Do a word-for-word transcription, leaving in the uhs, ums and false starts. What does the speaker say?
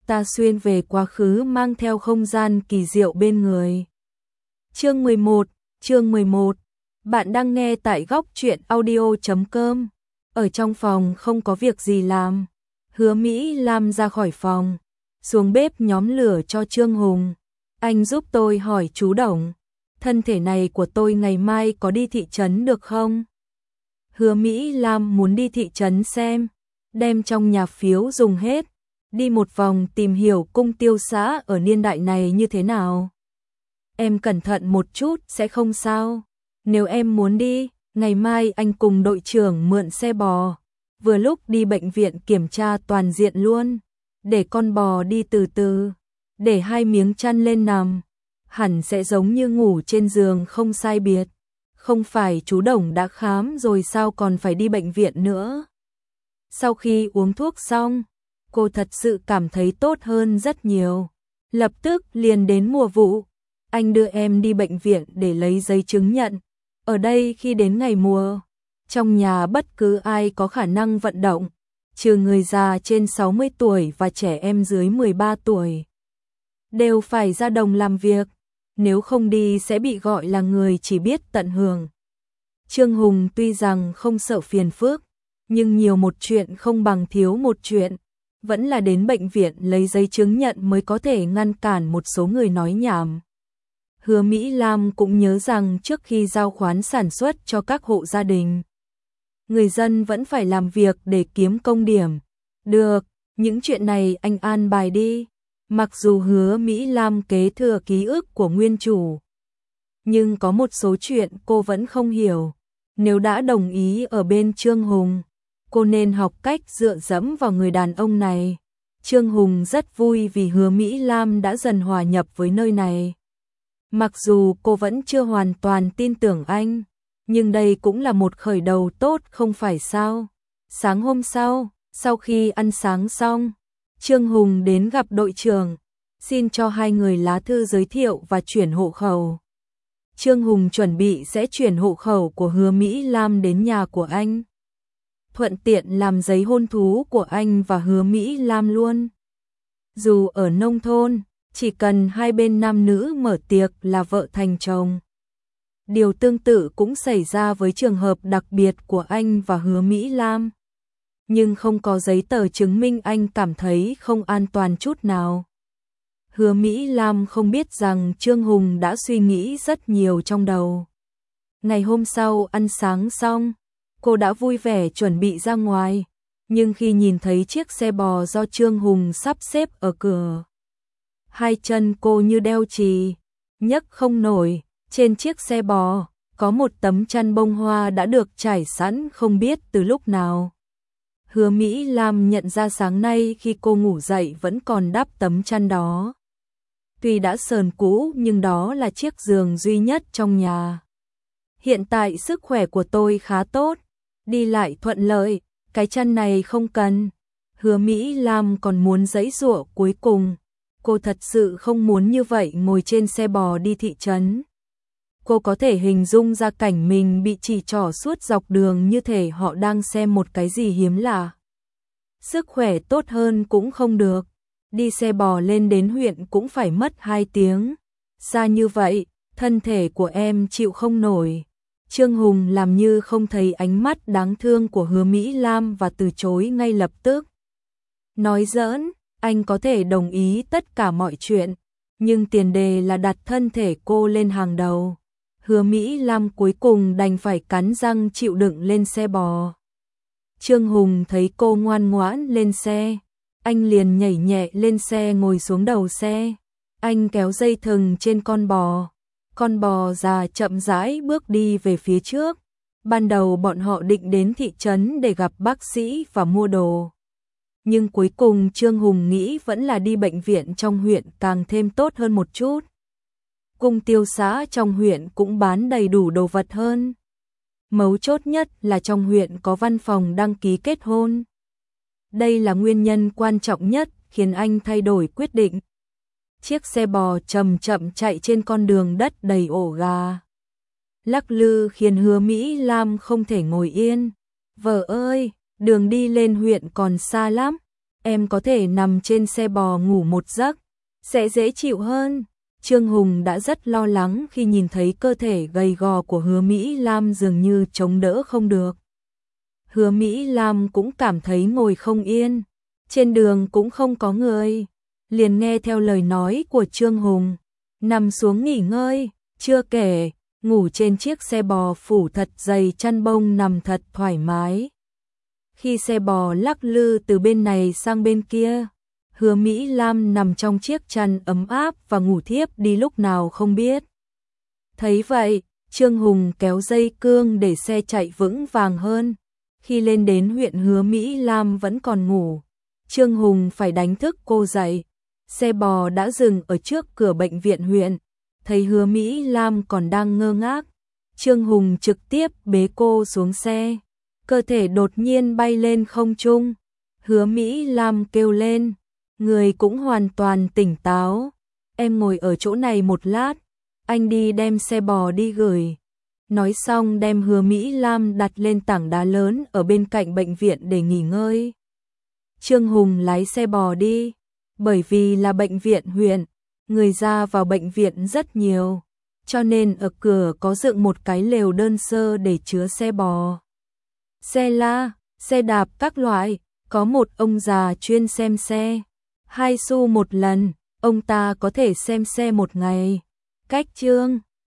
ta xuyên về quá khứ mang theo không gian kỳ diệu bên người. Chương mười một, chương mười một. Bạn đang nghe tại góc truyện audio chấm com. Ở trong phòng không có việc gì làm, Hứa Mỹ Lam ra khỏi phòng, xuống bếp nhóm lửa cho Trương Hùng. Anh giúp tôi hỏi chú Đồng, thân thể này của tôi ngày mai có đi thị trấn được không? Hứa Mỹ Lam muốn đi thị trấn xem, đem trong nhà phiếu dùng hết, đi một vòng tìm hiểu cung tiêu xã ở niên đại này như thế nào. Em cẩn thận một chút sẽ không sao. Nếu em muốn đi, ngày mai anh cùng đội trưởng mượn xe bò, vừa lúc đi bệnh viện kiểm tra toàn diện luôn, để con bò đi từ từ, để hai miếng chăn lên nằm, hẳn sẽ giống như ngủ trên giường không sai biệt. Không phải chú Đồng đã khám rồi sao còn phải đi bệnh viện nữa. Sau khi uống thuốc xong, cô thật sự cảm thấy tốt hơn rất nhiều. Lập tức liền đến mùa vụ, anh đưa em đi bệnh viện để lấy giấy chứng nhận. Ở đây khi đến ngày mùa, trong nhà bất cứ ai có khả năng vận động, trừ người già trên sáu mươi tuổi và trẻ em dưới mười ba tuổi, đều phải ra đồng làm việc, nếu không đi sẽ bị gọi là người chỉ biết tận hưởng. Trương Hùng tuy rằng không sợ phiền phức, nhưng nhiều một chuyện không bằng thiếu một chuyện, vẫn là đến bệnh viện lấy giấy chứng nhận mới có thể ngăn cản một số người nói nhảm. Hứa Mỹ Lam cũng nhớ rằng trước khi giao khoán sản xuất cho các hộ gia đình, người dân vẫn phải làm việc để kiếm công điểm. Được, những chuyện này anh an bài đi. Mặc dù Hứa Mỹ Lam kế thừa ký ức của nguyên chủ, nhưng có một số chuyện cô vẫn không hiểu. Nếu đã đồng ý ở bên Trương Hùng, cô nên học cách dựa dẫm vào người đàn ông này. Trương Hùng rất vui vì Hứa Mỹ Lam đã dần hòa nhập với nơi này. Mặc dù cô vẫn chưa hoàn toàn tin tưởng anh, nhưng đây cũng là một khởi đầu tốt không phải sao. Sáng hôm sau, sau khi ăn sáng xong, Trương Hùng đến gặp đội trưởng, xin cho hai người lá thư giới thiệu và chuyển hộ khẩu. Trương Hùng chuẩn bị sẽ chuyển hộ khẩu của Hứa Mỹ Lam đến nhà của anh, thuận tiện làm giấy hôn thú của anh và Hứa Mỹ Lam luôn. Dù ở nông thôn, chỉ cần hai bên nam nữ mở tiệc là vợ thành chồng. Điều tương tự cũng xảy ra với trường hợp đặc biệt của anh và Hứa Mỹ Lam. Nhưng không có giấy tờ chứng minh anh cảm thấy không an toàn chút nào. Hứa Mỹ Lam không biết rằng Trương Hùng đã suy nghĩ rất nhiều trong đầu. Ngày hôm sau ăn sáng xong, cô đã vui vẻ chuẩn bị ra ngoài. Nhưng khi nhìn thấy chiếc xe bò do Trương Hùng sắp xếp ở cửa, hai chân cô như đeo chì, nhấc không nổi. Trên chiếc xe bò có một tấm chăn bông hoa đã được trải sẵn không biết từ lúc nào. Hứa Mỹ Lam nhận ra sáng nay khi cô ngủ dậy vẫn còn đắp tấm chăn đó. Tuy đã sờn cũ nhưng đó là chiếc giường duy nhất trong nhà. Hiện tại sức khỏe của tôi khá tốt, đi lại thuận lợi, cái chăn này không cần. Hứa Mỹ Lam còn muốn giãy giụa cuối cùng. Cô thật sự không muốn như vậy ngồi trên xe bò đi thị trấn. Cô có thể hình dung ra cảnh mình bị chỉ trỏ suốt dọc đường như thể họ đang xem một cái gì hiếm lạ. Sức khỏe tốt hơn cũng không được. Đi xe bò lên đến huyện cũng phải mất hai tiếng. Xa như vậy, thân thể của em chịu không nổi. Trương Hùng làm như không thấy ánh mắt đáng thương của Hứa Mỹ Lam và từ chối ngay lập tức. Nói giỡn, anh có thể đồng ý tất cả mọi chuyện, nhưng tiền đề là đặt thân thể cô lên hàng đầu. Hứa Mỹ Lam cuối cùng đành phải cắn răng chịu đựng lên xe bò. Trương Hùng thấy cô ngoan ngoãn lên xe, anh liền nhảy nhẹ lên xe ngồi xuống đầu xe. Anh kéo dây thừng trên con bò, con bò già chậm rãi bước đi về phía trước. Ban đầu bọn họ định đến thị trấn để gặp bác sĩ và mua đồ. Nhưng cuối cùng Trương Hùng nghĩ vẫn là đi bệnh viện trong huyện càng thêm tốt hơn một chút. Cung tiêu xã trong huyện cũng bán đầy đủ đồ vật hơn. Mấu chốt nhất là trong huyện có văn phòng đăng ký kết hôn. Đây là nguyên nhân quan trọng nhất khiến anh thay đổi quyết định. Chiếc xe bò chậm chậm chạy trên con đường đất đầy ổ gà. Lắc lư khiến Hứa Mỹ Lam không thể ngồi yên. Vợ ơi, đường đi lên huyện còn xa lắm. em có thể nằm trên xe bò ngủ một giấc, sẽ dễ chịu hơn. Trương Hùng đã rất lo lắng khi nhìn thấy cơ thể gầy gò của Hứa Mỹ Lam dường như chống đỡ không được. Hứa Mỹ Lam cũng cảm thấy ngồi không yên, trên đường cũng không có người, liền nghe theo lời nói của Trương Hùng, nằm xuống nghỉ ngơi, chưa kể, ngủ trên chiếc xe bò phủ thật dày chăn bông nằm thật thoải mái. Khi xe bò lắc lư từ bên này sang bên kia, Hứa Mỹ Lam nằm trong chiếc chăn ấm áp và ngủ thiếp đi lúc nào không biết. Thấy vậy, Trương Hùng kéo dây cương để xe chạy vững vàng hơn. Khi lên đến huyện Hứa Mỹ Lam vẫn còn ngủ, Trương Hùng phải đánh thức cô dậy. Xe bò đã dừng ở trước cửa bệnh viện huyện, thấy Hứa Mỹ Lam còn đang ngơ ngác, Trương Hùng trực tiếp bế cô xuống xe, cơ thể đột nhiên bay lên không trung. Hứa Mỹ Lam kêu lên, người cũng hoàn toàn tỉnh táo. Em ngồi ở chỗ này một lát, anh đi đem xe bò đi gửi. Nói xong đem Hứa Mỹ Lam đặt lên tảng đá lớn ở bên cạnh bệnh viện để nghỉ ngơi. Trương Hùng lái xe bò đi, bởi vì là bệnh viện huyện, người ra vào bệnh viện rất nhiều, cho nên ở cửa có dựng một cái lều đơn sơ để chứa xe bò, xe la, xe đạp các loại, có một ông già chuyên xem xe, hai xu một lần, ông ta có thể xem xe một ngày. Cách Trương